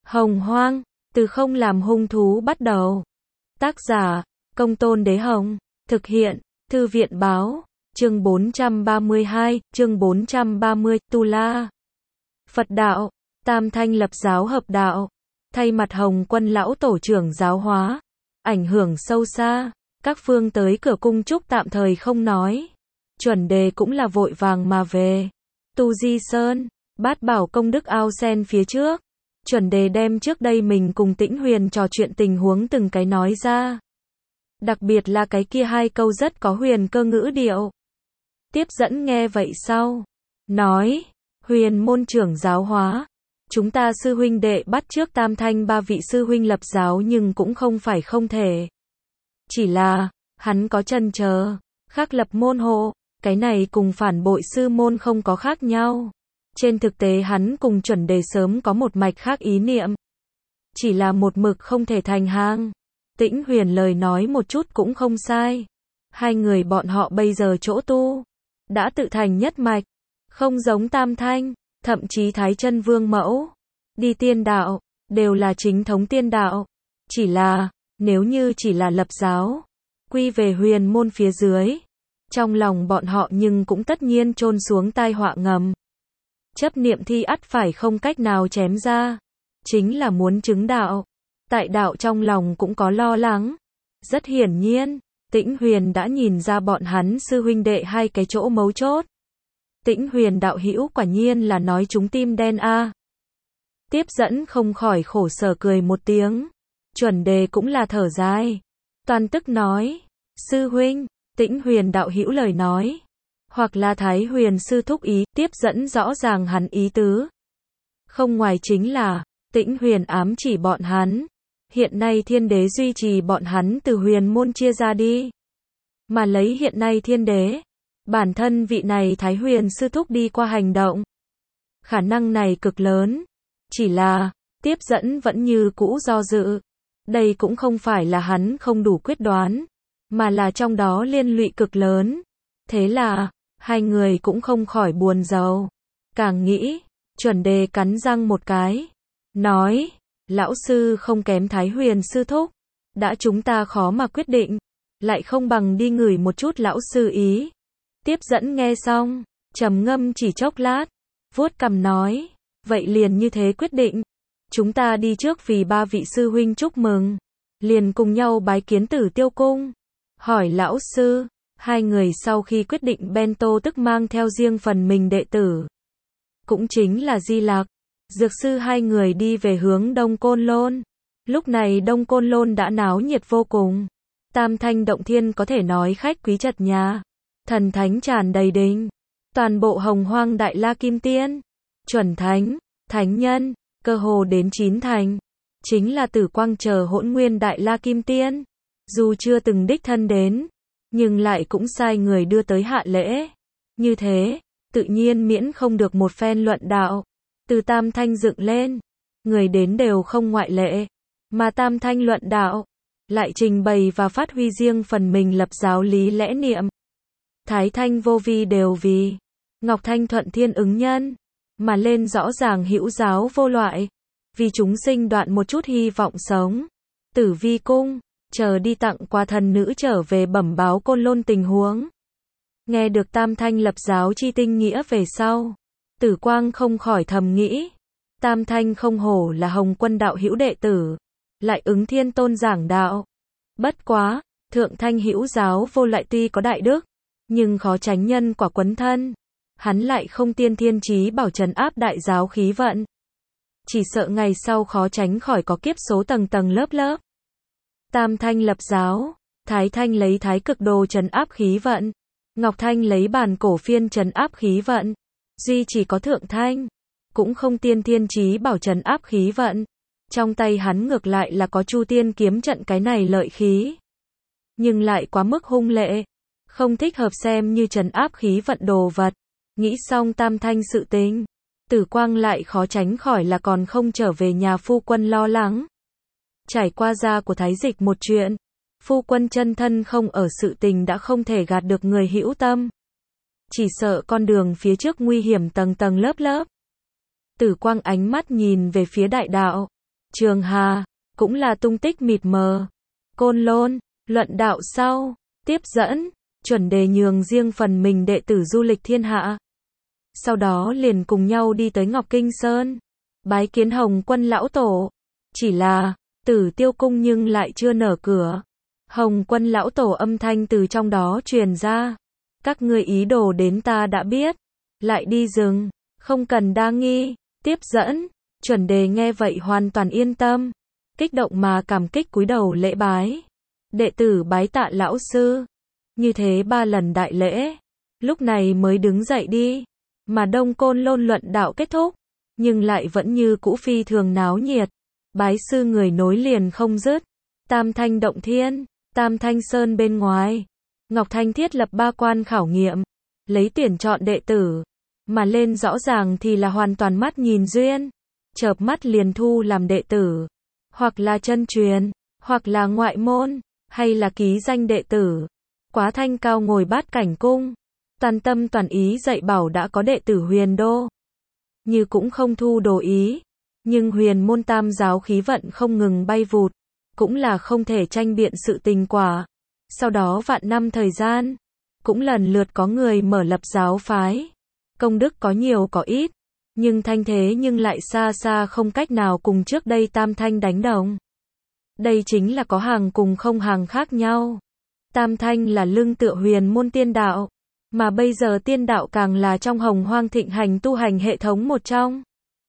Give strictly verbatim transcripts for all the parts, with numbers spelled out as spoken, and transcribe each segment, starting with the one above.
Hồng Hoang, từ không làm hung thú bắt đầu. Tác giả, Công Tôn Đế Hồng. Thực hiện, Thư viện Báo. Chương bốn trăm ba mươi hai, chương bốn trăm ba mươi, Tu La. Phật đạo, Tam Thanh lập giáo hợp đạo. Thay mặt Hồng Quân lão tổ trưởng giáo hóa. Ảnh hưởng sâu xa. Các phương tới cửa cung chúc tạm thời không nói. Chuẩn đề cũng là vội vàng mà về. Tu Di Sơn, Bát Bảo công đức ao sen phía trước. Chuẩn đề đem trước đây mình cùng Tĩnh Huyền trò chuyện tình huống từng cái nói ra. Đặc biệt là cái kia hai câu rất có huyền cơ ngữ điệu. Tiếp dẫn nghe vậy sau. Nói, huyền môn trưởng giáo hóa. Chúng ta sư huynh đệ bắt trước Tam Thanh ba vị sư huynh lập giáo nhưng cũng không phải không thể. Chỉ là, hắn có chần chờ, khác lập môn hộ, cái này cùng phản bội sư môn không có khác nhau. Trên thực tế hắn cùng chuẩn đề sớm có một mạch khác ý niệm. Chỉ là một mực không thể thành hàng. Tĩnh Huyền lời nói một chút cũng không sai. Hai người bọn họ bây giờ chỗ tu. Đã tự thành nhất mạch. Không giống Tam Thanh, thậm chí Thái Chân Vương mẫu. Đi tiên đạo, đều là chính thống tiên đạo. Chỉ là, nếu như chỉ là lập giáo. Quy về huyền môn phía dưới. Trong lòng bọn họ nhưng cũng tất nhiên chôn xuống tai họa ngầm. Chấp niệm thi ắt phải không cách nào chém ra. Chính là muốn chứng đạo. Tại đạo trong lòng cũng có lo lắng. Rất hiển nhiên, Tĩnh Huyền đã nhìn ra bọn hắn sư huynh đệ hai cái chỗ mấu chốt. Tĩnh Huyền đạo hữu quả nhiên là nói chúng tim đen a. À. Tiếp dẫn không khỏi khổ sở cười một tiếng. Chuẩn đề cũng là thở dài. Toàn tức nói, sư huynh, Tĩnh Huyền đạo hữu lời nói. Hoặc là Thái Huyền sư thúc ý, tiếp dẫn rõ ràng hắn ý tứ. Không ngoài chính là, Tĩnh Huyền ám chỉ bọn hắn. Hiện nay thiên đế duy trì bọn hắn từ huyền môn chia ra đi. Mà lấy hiện nay thiên đế, bản thân vị này Thái Huyền sư thúc đi qua hành động. Khả năng này cực lớn. Chỉ là, tiếp dẫn vẫn như cũ do dự. Đây cũng không phải là hắn không đủ quyết đoán, mà là trong đó liên lụy cực lớn. Thế là, hai người cũng không khỏi buồn rầu. Càng nghĩ, chuẩn đề cắn răng một cái. Nói, lão sư không kém Thái Huyền sư thúc. Đã chúng ta khó mà quyết định. Lại không bằng đi ngửi một chút lão sư ý. Tiếp dẫn nghe xong, trầm ngâm chỉ chốc lát. Vuốt cằm nói, vậy liền như thế quyết định. Chúng ta đi trước vì ba vị sư huynh chúc mừng. Liền cùng nhau bái kiến Tử Tiêu cung. Hỏi lão sư. Hai người sau khi quyết định bento tức mang theo riêng phần mình đệ tử. Cũng chính là Di Lạc. Dược sư hai người đi về hướng Đông Côn Lôn. Lúc này Đông Côn Lôn đã náo nhiệt vô cùng. Tam Thanh động thiên có thể nói khách quý chật nhà. Thần thánh tràn đầy đình. Toàn bộ Hồng Hoang Đại La Kim Tiên. Chuẩn Thánh, Thánh Nhân, cơ hồ đến chín thành. Chính là Tử Quang chờ Hỗn Nguyên Đại La Kim Tiên. Dù chưa từng đích thân đến, nhưng lại cũng sai người đưa tới hạ lễ. Như thế, tự nhiên miễn không được một phen luận đạo. Từ Tam Thanh dựng lên, người đến đều không ngoại lệ. Mà Tam Thanh luận đạo, lại trình bày và phát huy riêng phần mình lập giáo lý lẽ niệm. Thái Thanh vô vi đều vì, Ngọc Thanh thuận thiên ứng nhân, mà lên rõ ràng hữu giáo vô loại. Vì chúng sinh đoạn một chút hy vọng sống. Tử Vi cung, chờ đi tặng quà thần nữ trở về bẩm báo Côn Lôn tình huống. Nghe được Tam Thanh lập giáo chi tinh nghĩa về sau. Tử Quang không khỏi thầm nghĩ. Tam Thanh không hổ là Hồng Quân đạo hữu đệ tử. Lại ứng thiên tôn giảng đạo. Bất quá, Thượng Thanh hữu giáo vô lại tuy có đại đức. Nhưng khó tránh nhân quả quấn thân. Hắn lại không tiên thiên trí bảo trấn áp đại giáo khí vận. Chỉ sợ ngày sau khó tránh khỏi có kiếp số tầng tầng lớp lớp. Tam Thanh lập giáo. Thái Thanh lấy thái cực đồ trấn áp khí vận. Ngọc Thanh lấy bàn cổ phiên trấn áp khí vận. Duy chỉ có Thượng Thanh. Cũng không tiên thiên trí bảo trấn áp khí vận. Trong tay hắn ngược lại là có Chu Tiên kiếm trận cái này lợi khí. Nhưng lại quá mức hung lệ. Không thích hợp xem như trấn áp khí vận đồ vật. Nghĩ xong Tam Thanh sự tình. Tử Quang lại khó tránh khỏi là còn không trở về nhà phu quân lo lắng. Trải qua gia của Thái Dịch một chuyện. Phu quân chân thân không ở sự tình đã không thể gạt được người hữu tâm. Chỉ sợ con đường phía trước nguy hiểm tầng tầng lớp lớp. Tử Quang ánh mắt nhìn về phía đại đạo. Trường Hà, cũng là tung tích mịt mờ. Côn Lôn, luận đạo sau, tiếp dẫn, chuẩn đề nhường riêng phần mình đệ tử du lịch thiên hạ. Sau đó liền cùng nhau đi tới Ngọc Kinh Sơn, bái kiến Hồng Quân lão tổ. Chỉ là, Tử Tiêu cung nhưng lại chưa nở cửa. Hồng Quân lão tổ âm thanh từ trong đó truyền ra. Các ngươi ý đồ đến ta đã biết, lại đi rừng, không cần đa nghi. Tiếp dẫn, chuẩn đề nghe vậy hoàn toàn yên tâm, kích động mà cảm kích cúi đầu lễ bái. Đệ tử bái tạ lão sư. Như thế ba lần đại lễ, lúc này mới đứng dậy đi. Mà Đông Côn Lôn luận đạo kết thúc, nhưng lại vẫn như cũ phi thường náo nhiệt. Bái sư người nối liền không dứt. Tam Thanh Động Thiên, Tam Thanh Sơn bên ngoài, Ngọc Thanh thiết lập ba quan khảo nghiệm, lấy tuyển chọn đệ tử, mà lên rõ ràng thì là hoàn toàn mắt nhìn duyên, chợp mắt liền thu làm đệ tử, hoặc là chân truyền, hoặc là ngoại môn, hay là ký danh đệ tử. Quá Thanh Cao ngồi bát cảnh cung, toàn tâm toàn ý dạy bảo đã có đệ tử Huyền Đô, như cũng không thu đồ ý, nhưng Huyền môn tam giáo khí vận không ngừng bay vụt, cũng là không thể tranh biện sự tình quả. Sau đó vạn năm thời gian, cũng lần lượt có người mở lập giáo phái. Công đức có nhiều có ít, nhưng thanh thế nhưng lại xa xa không cách nào cùng trước đây Tam Thanh đánh đồng. Đây chính là có hàng cùng không hàng khác nhau. Tam Thanh là lưng tựa Huyền môn tiên đạo, mà bây giờ tiên đạo càng là trong hồng hoang thịnh hành tu hành hệ thống một trong.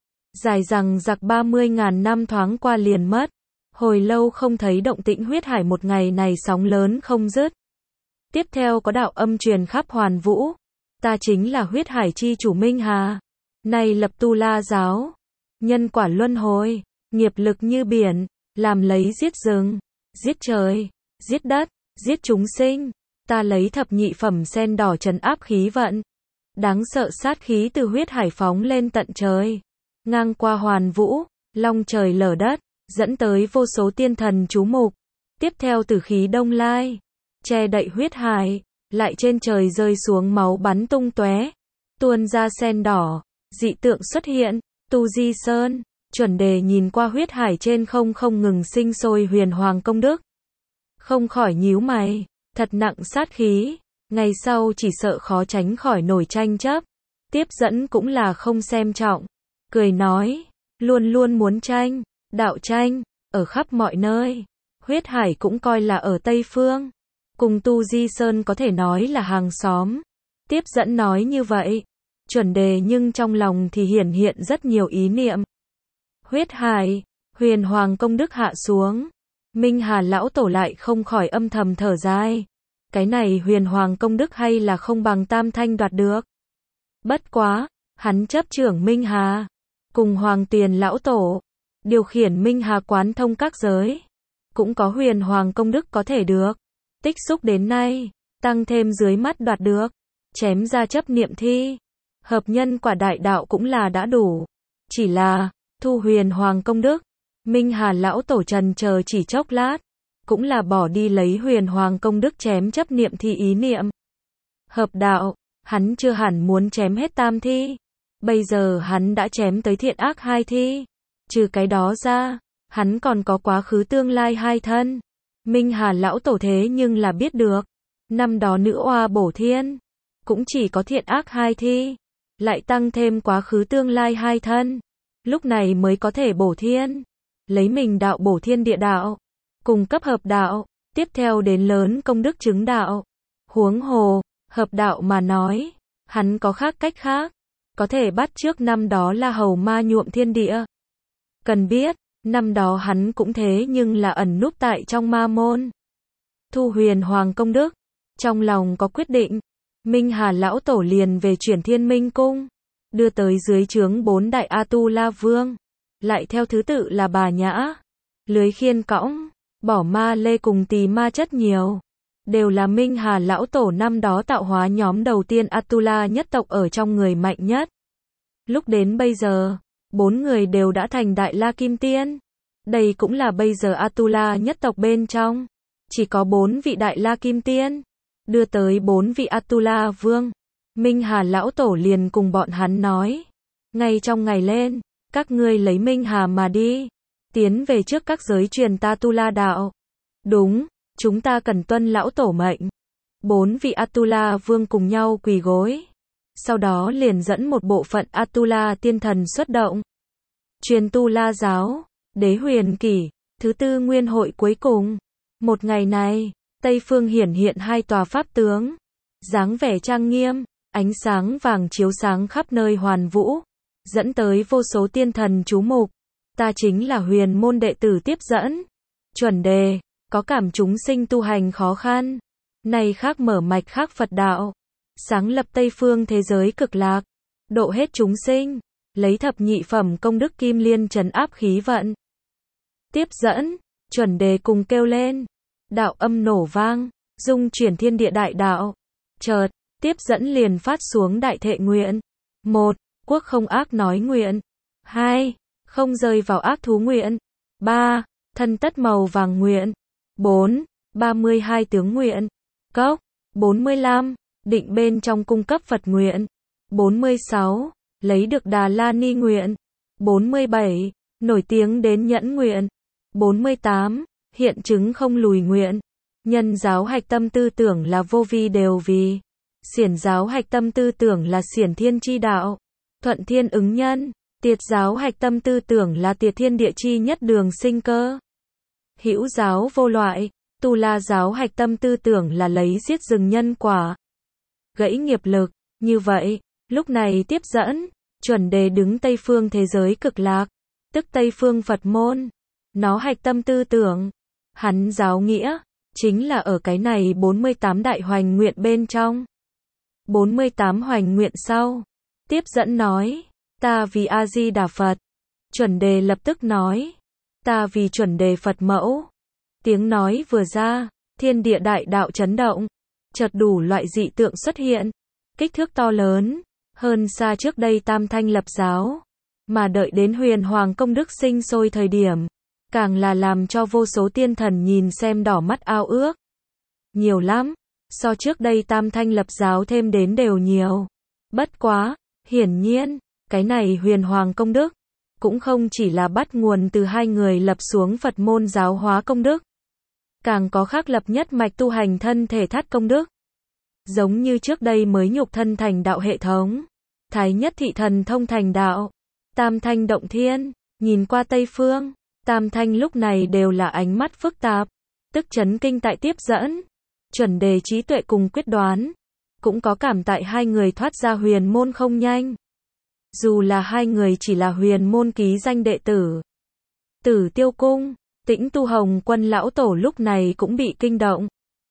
Dài rằng giặc ba mươi ngàn năm thoáng qua liền mất. Hồi lâu không thấy động tĩnh huyết hải, một ngày này sóng lớn không dứt. Tiếp theo có đạo âm truyền khắp hoàn vũ. Ta chính là huyết hải chi chủ Minh Hà. Này lập Tu La giáo. Nhân quả luân hồi. Nghiệp lực như biển. Làm lấy giết rừng. Giết trời. Giết đất. Giết chúng sinh. Ta lấy thập nhị phẩm sen đỏ trấn áp khí vận. Đáng sợ sát khí từ huyết hải phóng lên tận trời. Ngang qua hoàn vũ. Long trời lở đất. Dẫn tới vô số tiên thần chú mục. Tiếp theo tử khí đông lai, che đậy huyết hải, lại trên trời rơi xuống máu bắn tung tóe, tuôn ra sen đỏ, dị tượng xuất hiện. Tu Di Sơn, chuẩn đề nhìn qua huyết hải trên không không ngừng sinh sôi huyền hoàng công đức, không khỏi nhíu mày, thật nặng sát khí, ngày sau chỉ sợ khó tránh khỏi nổi tranh chấp. Tiếp dẫn cũng là không xem trọng, cười nói, luôn luôn muốn tranh. Đạo tranh, ở khắp mọi nơi. Huyết hải cũng coi là ở Tây Phương. Cùng Tu Di Sơn có thể nói là hàng xóm. Tiếp dẫn nói như vậy. Chuẩn đề nhưng trong lòng thì hiển hiện rất nhiều ý niệm. Huyết hải, huyền hoàng công đức hạ xuống. Minh Hà lão tổ lại không khỏi âm thầm thở dài. Cái này huyền hoàng công đức hay là không bằng Tam Thanh đoạt được. Bất quá, hắn chấp trưởng Minh Hà. Cùng Hoàng Tuyền lão tổ. Điều khiển Minh Hà quán thông các giới, cũng có huyền hoàng công đức có thể được. Tích xúc đến nay, tăng thêm dưới mắt đoạt được, chém ra chấp niệm thi. Hợp nhân quả đại đạo cũng là đã đủ. Chỉ là, thu huyền hoàng công đức, Minh Hà lão tổ trần chờ chỉ chốc lát, cũng là bỏ đi lấy huyền hoàng công đức chém chấp niệm thi ý niệm. Hợp đạo, hắn chưa hẳn muốn chém hết tam thi. Bây giờ hắn đã chém tới thiện ác hai thi. Trừ cái đó ra, hắn còn có quá khứ tương lai hai thân. Minh Hà lão tổ thế nhưng là biết được. Năm đó nữ oa bổ thiên, cũng chỉ có thiện ác hai thi. Lại tăng thêm quá khứ tương lai hai thân. Lúc này mới có thể bổ thiên. Lấy mình đạo bổ thiên địa đạo. Cùng cấp hợp đạo. Tiếp theo đến lớn công đức chứng đạo. Huống hồ, hợp đạo mà nói. Hắn có khác cách khác. Có thể bắt trước năm đó là hầu ma nhuộm thiên địa. Cần biết, năm đó hắn cũng thế nhưng là ẩn núp tại trong ma môn. Thu huyền hoàng công đức, trong lòng có quyết định. Minh Hà lão tổ liền về chuyển Thiên Minh cung, đưa tới dưới trướng bốn đại A-tu-la vương, lại theo thứ tự là Bà Nhã, Lưới Khiên Cõng, Bỏ Ma Lê cùng Tỳ Ma Chất nhiều, đều là Minh Hà lão tổ năm đó tạo hóa nhóm đầu tiên A-tu-la nhất tộc ở trong người mạnh nhất. Lúc đến bây giờ, bốn người đều đã thành Đại La Kim Tiên. Đây cũng là bây giờ A-tu-la nhất tộc bên trong, chỉ có bốn vị Đại La Kim Tiên, đưa tới bốn vị A-tu-la vương. Minh Hà lão tổ liền cùng bọn hắn nói, ngay trong ngày lên, các ngươi lấy Minh Hà mà đi, tiến về trước các giới truyền ta Tu-la đạo. Đúng, chúng ta cần tuân lão tổ mệnh. Bốn vị Atula vương cùng nhau quỳ gối. Sau đó liền dẫn một bộ phận Atula tiên thần xuất động. Truyền Tu La giáo, đế huyền kỷ, thứ tư nguyên hội cuối cùng. Một ngày này, Tây phương hiển hiện hai tòa pháp tướng. Dáng vẻ trang nghiêm, ánh sáng vàng chiếu sáng khắp nơi hoàn vũ. Dẫn tới vô số tiên thần chú mục. Ta chính là huyền môn đệ tử tiếp dẫn. Chuẩn đề, có cảm chúng sinh tu hành khó khăn. Này khác mở mạch khác Phật đạo. Sáng lập Tây phương thế giới cực lạc. Độ hết chúng sinh. Lấy thập nhị phẩm công đức kim liên trấn áp khí vận. Tiếp dẫn, chuẩn đề cùng kêu lên. Đạo âm nổ vang, dung chuyển thiên địa đại đạo. Chợt, tiếp dẫn liền phát xuống đại thệ nguyện. Một, quốc không ác nói nguyện. Hai, không rơi vào ác thú nguyện. Ba, thân tất màu vàng nguyện. Bốn, ba mươi hai tướng nguyện. Cốc, bốn mươi lăm, định bên trong cung cấp Phật nguyện. Bốn mươi sáu, lấy được Đà La Ni nguyện. Bốn mươi bảy, nổi tiếng đến nhẫn nguyện. Bốn mươi tám, hiện chứng không lùi nguyện. Nhân giáo hạch tâm tư tưởng là vô vi đều vì. Xiển giáo hạch tâm tư tưởng là xiển thiên chi đạo. Thuận thiên ứng nhân. Tiệt giáo hạch tâm tư tưởng là tiệt thiên địa chi nhất đường sinh cơ. Hữu giáo vô loại. Tu La giáo hạch tâm tư tưởng là lấy giết rừng nhân quả. Gãy nghiệp lực. Như vậy, lúc này tiếp dẫn, chuẩn đề đứng Tây phương thế giới cực lạc. Tức Tây phương Phật môn. Nó hạch tâm tư tưởng. Hắn giáo nghĩa. Chính là ở cái này bốn mươi tám đại hoành nguyện bên trong. bốn mươi tám hoành nguyện sau. Tiếp dẫn nói. Ta vì A-di-đà Phật. Chuẩn đề lập tức nói. Ta vì chuẩn đề Phật mẫu. Tiếng nói vừa ra. Thiên địa đại đạo chấn động. Chợt đủ loại dị tượng xuất hiện. Kích thước to lớn. Hơn xa trước đây Tam Thanh lập giáo. Mà đợi đến huyền hoàng công đức sinh sôi thời điểm. Càng là làm cho vô số tiên thần nhìn xem đỏ mắt ao ước. Nhiều lắm. So trước đây Tam Thanh lập giáo thêm đến đều nhiều. Bất quá, hiển nhiên, cái này huyền hoàng công đức. Cũng không chỉ là bắt nguồn từ hai người lập xuống Phật môn giáo hóa công đức. Càng có khác lập nhất mạch tu hành thân thể thắt công đức. Giống như trước đây mới nhục thân thành đạo hệ thống. Thái nhất thị thần thông thành đạo. Tam Thanh động thiên, nhìn qua Tây phương. Tam Thanh lúc này đều là ánh mắt phức tạp, tức chấn kinh tại tiếp dẫn. Chuẩn đề trí tuệ cùng quyết đoán, cũng có cảm tại hai người thoát ra huyền môn không nhanh. Dù là hai người chỉ là huyền môn ký danh đệ tử. Tử Tiêu Cung, Tĩnh Tu Hồng Quân lão tổ lúc này cũng bị kinh động.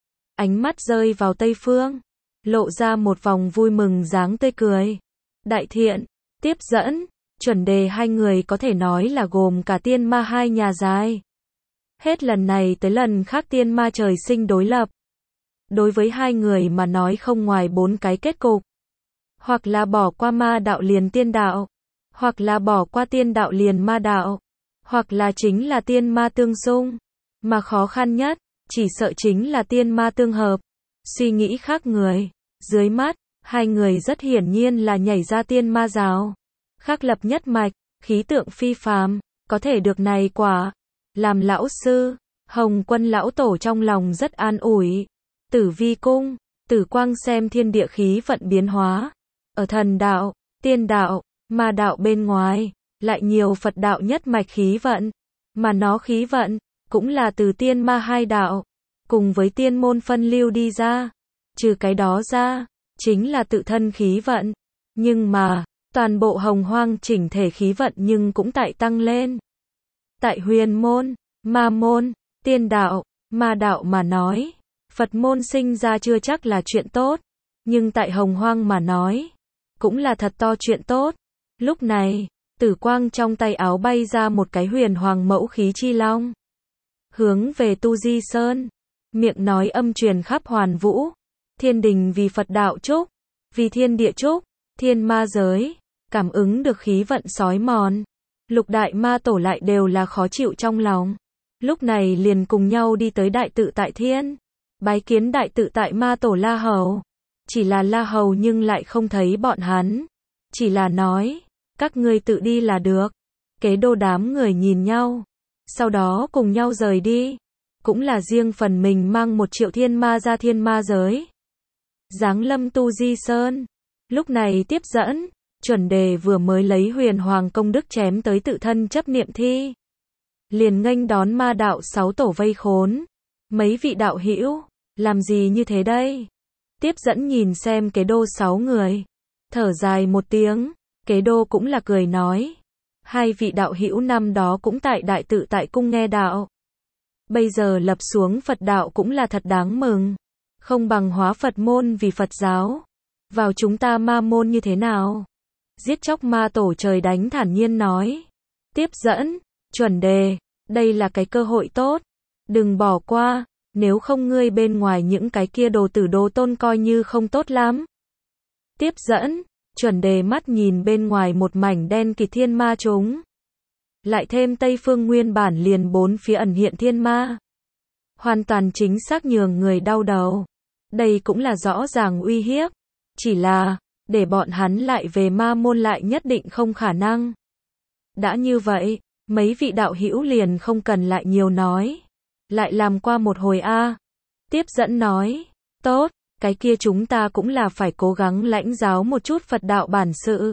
Ánh mắt rơi vào Tây phương, lộ ra một vòng vui mừng dáng tươi cười. Đại thiện, tiếp dẫn, chuẩn đề hai người có thể nói là gồm cả tiên ma hai nhà dài. Hết lần này tới lần khác tiên ma trời sinh đối lập. Đối với hai người mà nói không ngoài bốn cái kết cục. Hoặc là bỏ qua ma đạo liền tiên đạo. Hoặc là bỏ qua tiên đạo liền ma đạo. Hoặc là chính là tiên ma tương xung. Mà khó khăn nhất, chỉ sợ chính là tiên ma tương hợp. Suy nghĩ khác người. Dưới mắt, hai người rất hiển nhiên là nhảy ra tiên ma giáo. Khác lập nhất mạch, khí tượng phi phàm, có thể được này quả. Làm lão sư, Hồng Quân lão tổ trong lòng rất an ủi. Tử Vi cung, Tử Quang xem thiên địa khí vận biến hóa. Ở thần đạo, tiên đạo, ma đạo bên ngoài, lại nhiều Phật đạo nhất mạch khí vận. Mà nó khí vận, cũng là từ tiên ma hai đạo, cùng với tiên môn phân lưu đi ra. Trừ cái đó ra, chính là tự thân khí vận. Nhưng mà, toàn bộ hồng hoang chỉnh thể khí vận nhưng cũng tại tăng lên. Tại huyền môn, ma môn, tiên đạo, ma đạo mà nói, Phật môn sinh ra chưa chắc là chuyện tốt. Nhưng tại hồng hoang mà nói, cũng là thật to chuyện tốt. Lúc này, Tử Quang trong tay áo bay ra một cái huyền hoàng mẫu khí chi long. Hướng về Tu Di Sơn, miệng nói âm truyền khắp hoàn vũ. Thiên đình vì Phật đạo chúc, vì thiên địa chúc, thiên ma giới, cảm ứng được khí vận sói mòn. Lục đại ma tổ lại đều là khó chịu trong lòng. Lúc này liền cùng nhau đi tới đại tự tại thiên. Bái kiến đại tự tại ma tổ La Hầu. Chỉ là La Hầu nhưng lại không thấy bọn hắn. Chỉ là nói, các ngươi tự đi là được. Kế đô đám người nhìn nhau. sau đó cùng nhau rời đi, cũng là riêng phần mình mang một triệu thiên ma ra thiên ma giới. Giáng lâm Tu Di Sơn, lúc này tiếp dẫn, chuẩn đề vừa mới lấy huyền hoàng công đức chém tới tự thân chấp niệm thi. Liền nghênh đón ma đạo sáu tổ vây khốn. Mấy vị đạo hữu, làm gì như thế đây? Tiếp dẫn nhìn xem kế đô sáu người, thở dài một tiếng, kế đô cũng là cười nói. Hai vị đạo hữu năm đó cũng tại đại tự tại cung nghe đạo. Bây giờ lập xuống Phật đạo cũng là thật đáng mừng. Không bằng hóa Phật môn vì Phật giáo. Vào chúng ta ma môn như thế nào? Giết chóc ma tổ trời đánh thản nhiên nói. Tiếp dẫn, chuẩn đề, đây là cái cơ hội tốt. Đừng bỏ qua, nếu không ngươi bên ngoài những cái kia đồ tử đồ tôn coi như không tốt lắm. Tiếp dẫn, chuẩn đề mắt nhìn bên ngoài một mảnh đen kịt thiên ma chúng. Lại thêm Tây Phương nguyên bản liền bốn phía ẩn hiện thiên ma. Hoàn toàn chính xác nhường người đau đầu. Đây cũng là rõ ràng uy hiếp. Chỉ là, để bọn hắn lại về ma môn lại nhất định không khả năng. Đã như vậy, mấy vị đạo hữu liền không cần lại nhiều nói. Lại làm qua một hồi a. Tiếp dẫn nói, tốt, cái kia chúng ta cũng là phải cố gắng lãnh giáo một chút Phật đạo bản sự.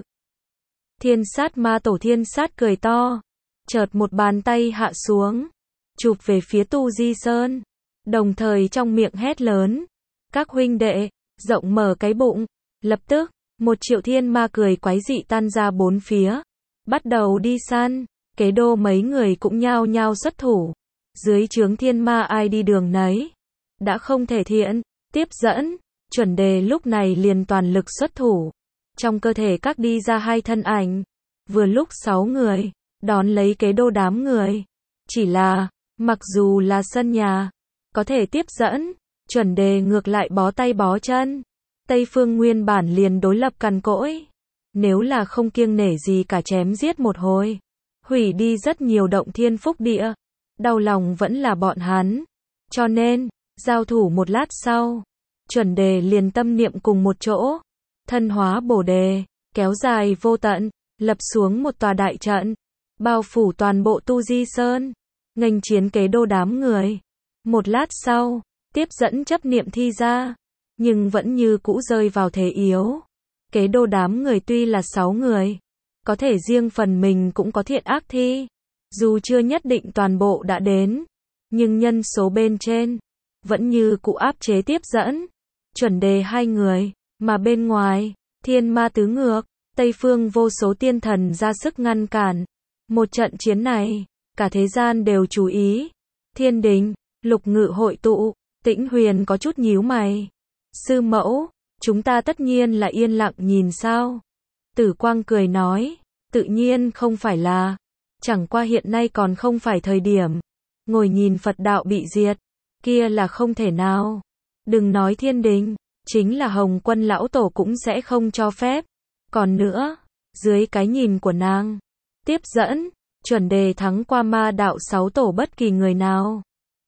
Thiên sát ma tổ thiên sát cười to, chợt một bàn tay hạ xuống, chụp về phía Tu Di Sơn, đồng thời trong miệng hét lớn, các huynh đệ, rộng mở cái bụng, lập tức, một triệu thiên ma cười quái dị tan ra bốn phía, bắt đầu đi săn, kế đô mấy người cũng nhao nhao xuất thủ, dưới trướng thiên ma ai đi đường nấy, đã không thể thiện, tiếp dẫn, chuẩn đề lúc này liền toàn lực xuất thủ, trong cơ thể các đi ra hai thân ảnh, vừa lúc sáu người, đón lấy kế đô đám người, chỉ là, mặc dù là sân nhà, có thể tiếp dẫn, chuẩn đề ngược lại bó tay bó chân, Tây Phương nguyên bản liền đối lập cằn cỗi, nếu là không kiêng nể gì cả chém giết một hồi, hủy đi rất nhiều động thiên phúc địa, đau lòng vẫn là bọn hắn, cho nên, giao thủ một lát sau, chuẩn đề liền tâm niệm cùng một chỗ, thân hóa bồ đề, kéo dài vô tận, lập xuống một tòa đại trận, bao phủ toàn bộ Tu Di Sơn, nghênh chiến kế đô đám người. Một lát sau, tiếp dẫn chấp niệm thi ra, nhưng vẫn như cũ rơi vào thế yếu. Kế đô đám người tuy là sáu người, có thể riêng phần mình cũng có thiện ác thi, dù chưa nhất định toàn bộ đã đến, nhưng nhân số bên trên, vẫn như cũ áp chế tiếp dẫn, chuẩn đề hai người, mà bên ngoài, thiên ma tứ ngược, Tây Phương vô số tiên thần ra sức ngăn cản. Một trận chiến này, cả thế gian đều chú ý. Thiên đình, lục ngự hội tụ, Tĩnh Huyền có chút nhíu mày. Sư mẫu, chúng ta tất nhiên là yên lặng nhìn sao? Tử Quang cười nói, tự nhiên không phải là, chẳng qua hiện nay còn không phải thời điểm. Ngồi nhìn Phật đạo bị diệt, kia là không thể nào. Đừng nói thiên đình, chính là Hồng Quân lão tổ cũng sẽ không cho phép. Còn nữa, dưới cái nhìn của nàng, tiếp dẫn, chuẩn đề thắng qua ma đạo sáu tổ bất kỳ người nào.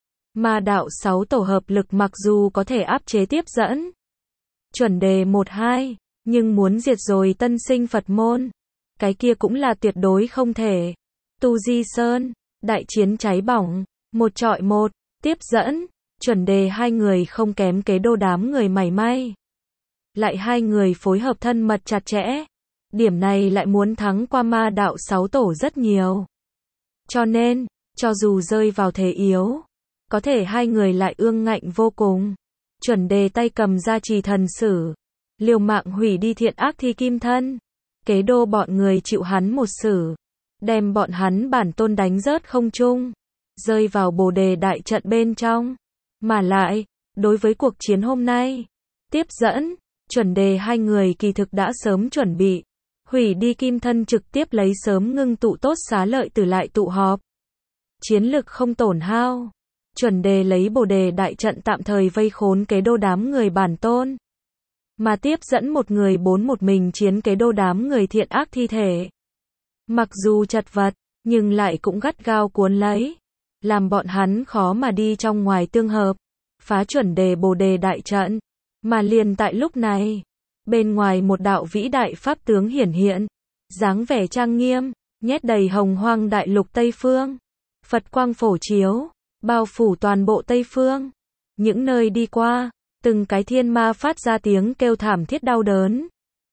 Ma đạo sáu tổ hợp lực mặc dù có thể áp chế tiếp dẫn, chuẩn đề một hai, nhưng muốn diệt rồi tân sinh Phật môn, cái kia cũng là tuyệt đối không thể. Tu Di Sơn, đại chiến cháy bỏng, một trọi một, tiếp dẫn, chuẩn đề hai người không kém kế đô đám người mảy may. Lại hai người phối hợp thân mật chặt chẽ. Điểm này lại muốn thắng qua ma đạo sáu tổ rất nhiều. Cho nên, cho dù rơi vào thế yếu, có thể hai người lại ương ngạnh vô cùng. Chuẩn đề tay cầm ra trì thần sử, liều mạng hủy đi thiện ác thi kim thân. Kế đô bọn người chịu hắn một sử, đem bọn hắn bản tôn đánh rớt không trung, rơi vào bồ đề đại trận bên trong. Mà lại, đối với cuộc chiến hôm nay, tiếp dẫn, chuẩn đề hai người kỳ thực đã sớm chuẩn bị, hủy đi kim thân trực tiếp lấy sớm ngưng tụ tốt xá lợi tử lại tụ họp. Chiến lực không tổn hao. Chuẩn đề lấy bồ đề đại trận tạm thời vây khốn kế đô đám người bản tôn. Mà tiếp dẫn một người bốn một mình chiến kế đô đám người thiện ác thi thể. Mặc dù chật vật, nhưng lại cũng gắt gao cuốn lấy. Làm bọn hắn khó mà đi trong ngoài tương hợp. Phá chuẩn đề bồ đề đại trận. Mà liền tại lúc này, bên ngoài một đạo vĩ đại pháp tướng hiển hiện, dáng vẻ trang nghiêm, nhét đầy hồng hoang đại lục Tây Phương. Phật quang phổ chiếu, bao phủ toàn bộ Tây Phương. Những nơi đi qua, từng cái thiên ma phát ra tiếng kêu thảm thiết đau đớn.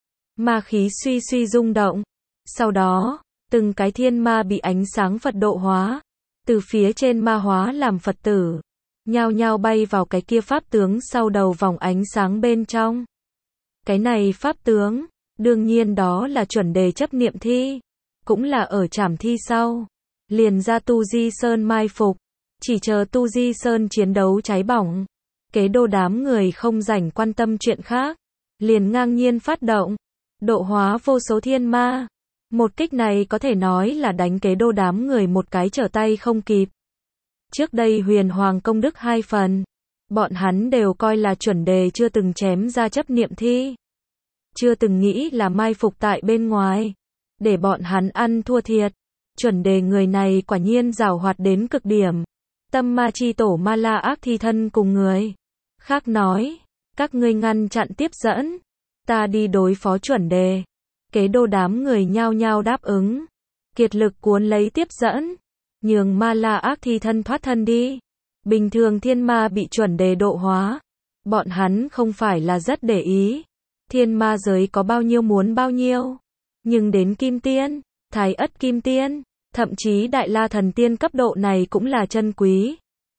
Ma khí suy suy rung động. Sau đó, từng cái thiên ma bị ánh sáng Phật độ hóa, từ phía trên ma hóa làm Phật tử, nhao nhao bay vào cái kia pháp tướng sau đầu vòng ánh sáng bên trong. Cái này pháp tướng, đương nhiên đó là chuẩn đề chấp niệm thi, cũng là ở trảm thi sau, liền ra Tu Di Sơn mai phục, chỉ chờ Tu Di Sơn chiến đấu cháy bỏng. Kế đô đám người không rảnh quan tâm chuyện khác, liền ngang nhiên phát động, độ hóa vô số thiên ma. Một kích này có thể nói là đánh kế đô đám người một cái trở tay không kịp. Trước đây huyền hoàng công đức hai phần, bọn hắn đều coi là chuẩn đề chưa từng chém ra chấp niệm thi, chưa từng nghĩ là mai phục tại bên ngoài, để bọn hắn ăn thua thiệt. Chuẩn đề người này quả nhiên giàu hoạt đến cực điểm. Tâm ma chi tổ Ma La Ác Thi thân cùng người khác nói, các ngươi ngăn chặn tiếp dẫn, ta đi đối phó chuẩn đề. Kế đô đám người nhao nhao đáp ứng, kiệt lực cuốn lấy tiếp dẫn, nhường Ma La Ác Thi thân thoát thân đi. Bình thường thiên ma bị chuẩn đề độ hóa, bọn hắn không phải là rất để ý, thiên ma giới có bao nhiêu muốn bao nhiêu, nhưng đến kim tiên, thái ất kim tiên, thậm chí đại la thần tiên cấp độ này cũng là chân quý.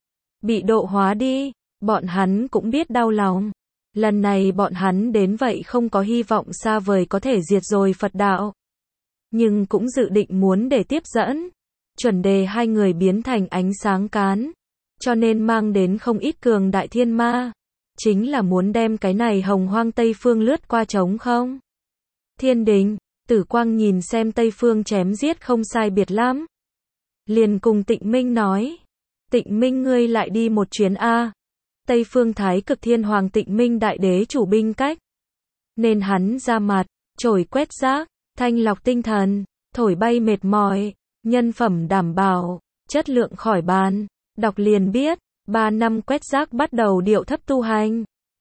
Bị độ hóa đi, bọn hắn cũng biết đau lòng. Lần này bọn hắn đến vậy không có hy vọng xa vời có thể diệt rồi Phật đạo, nhưng cũng dự định muốn để tiếp dẫn chuẩn đề hai người biến thành ánh sáng cán, cho nên mang đến không ít cường đại thiên ma, chính là muốn đem cái này hồng hoang Tây Phương lướt qua trống không. Thiên Đình, Tử Quang nhìn xem Tây Phương chém giết không sai biệt lắm, liền cùng Tịnh Minh nói, Tịnh Minh ngươi lại đi một chuyến a. Tây Phương Thái Cực Thiên Hoàng Tịnh Minh đại đế chủ binh cách, nên hắn ra mặt, trổi quét rác, thanh lọc tinh thần, thổi bay mệt mỏi, nhân phẩm đảm bảo, chất lượng khỏi bàn. Đọc liền biết, ba năm quét rác bắt đầu điệu thấp tu hành.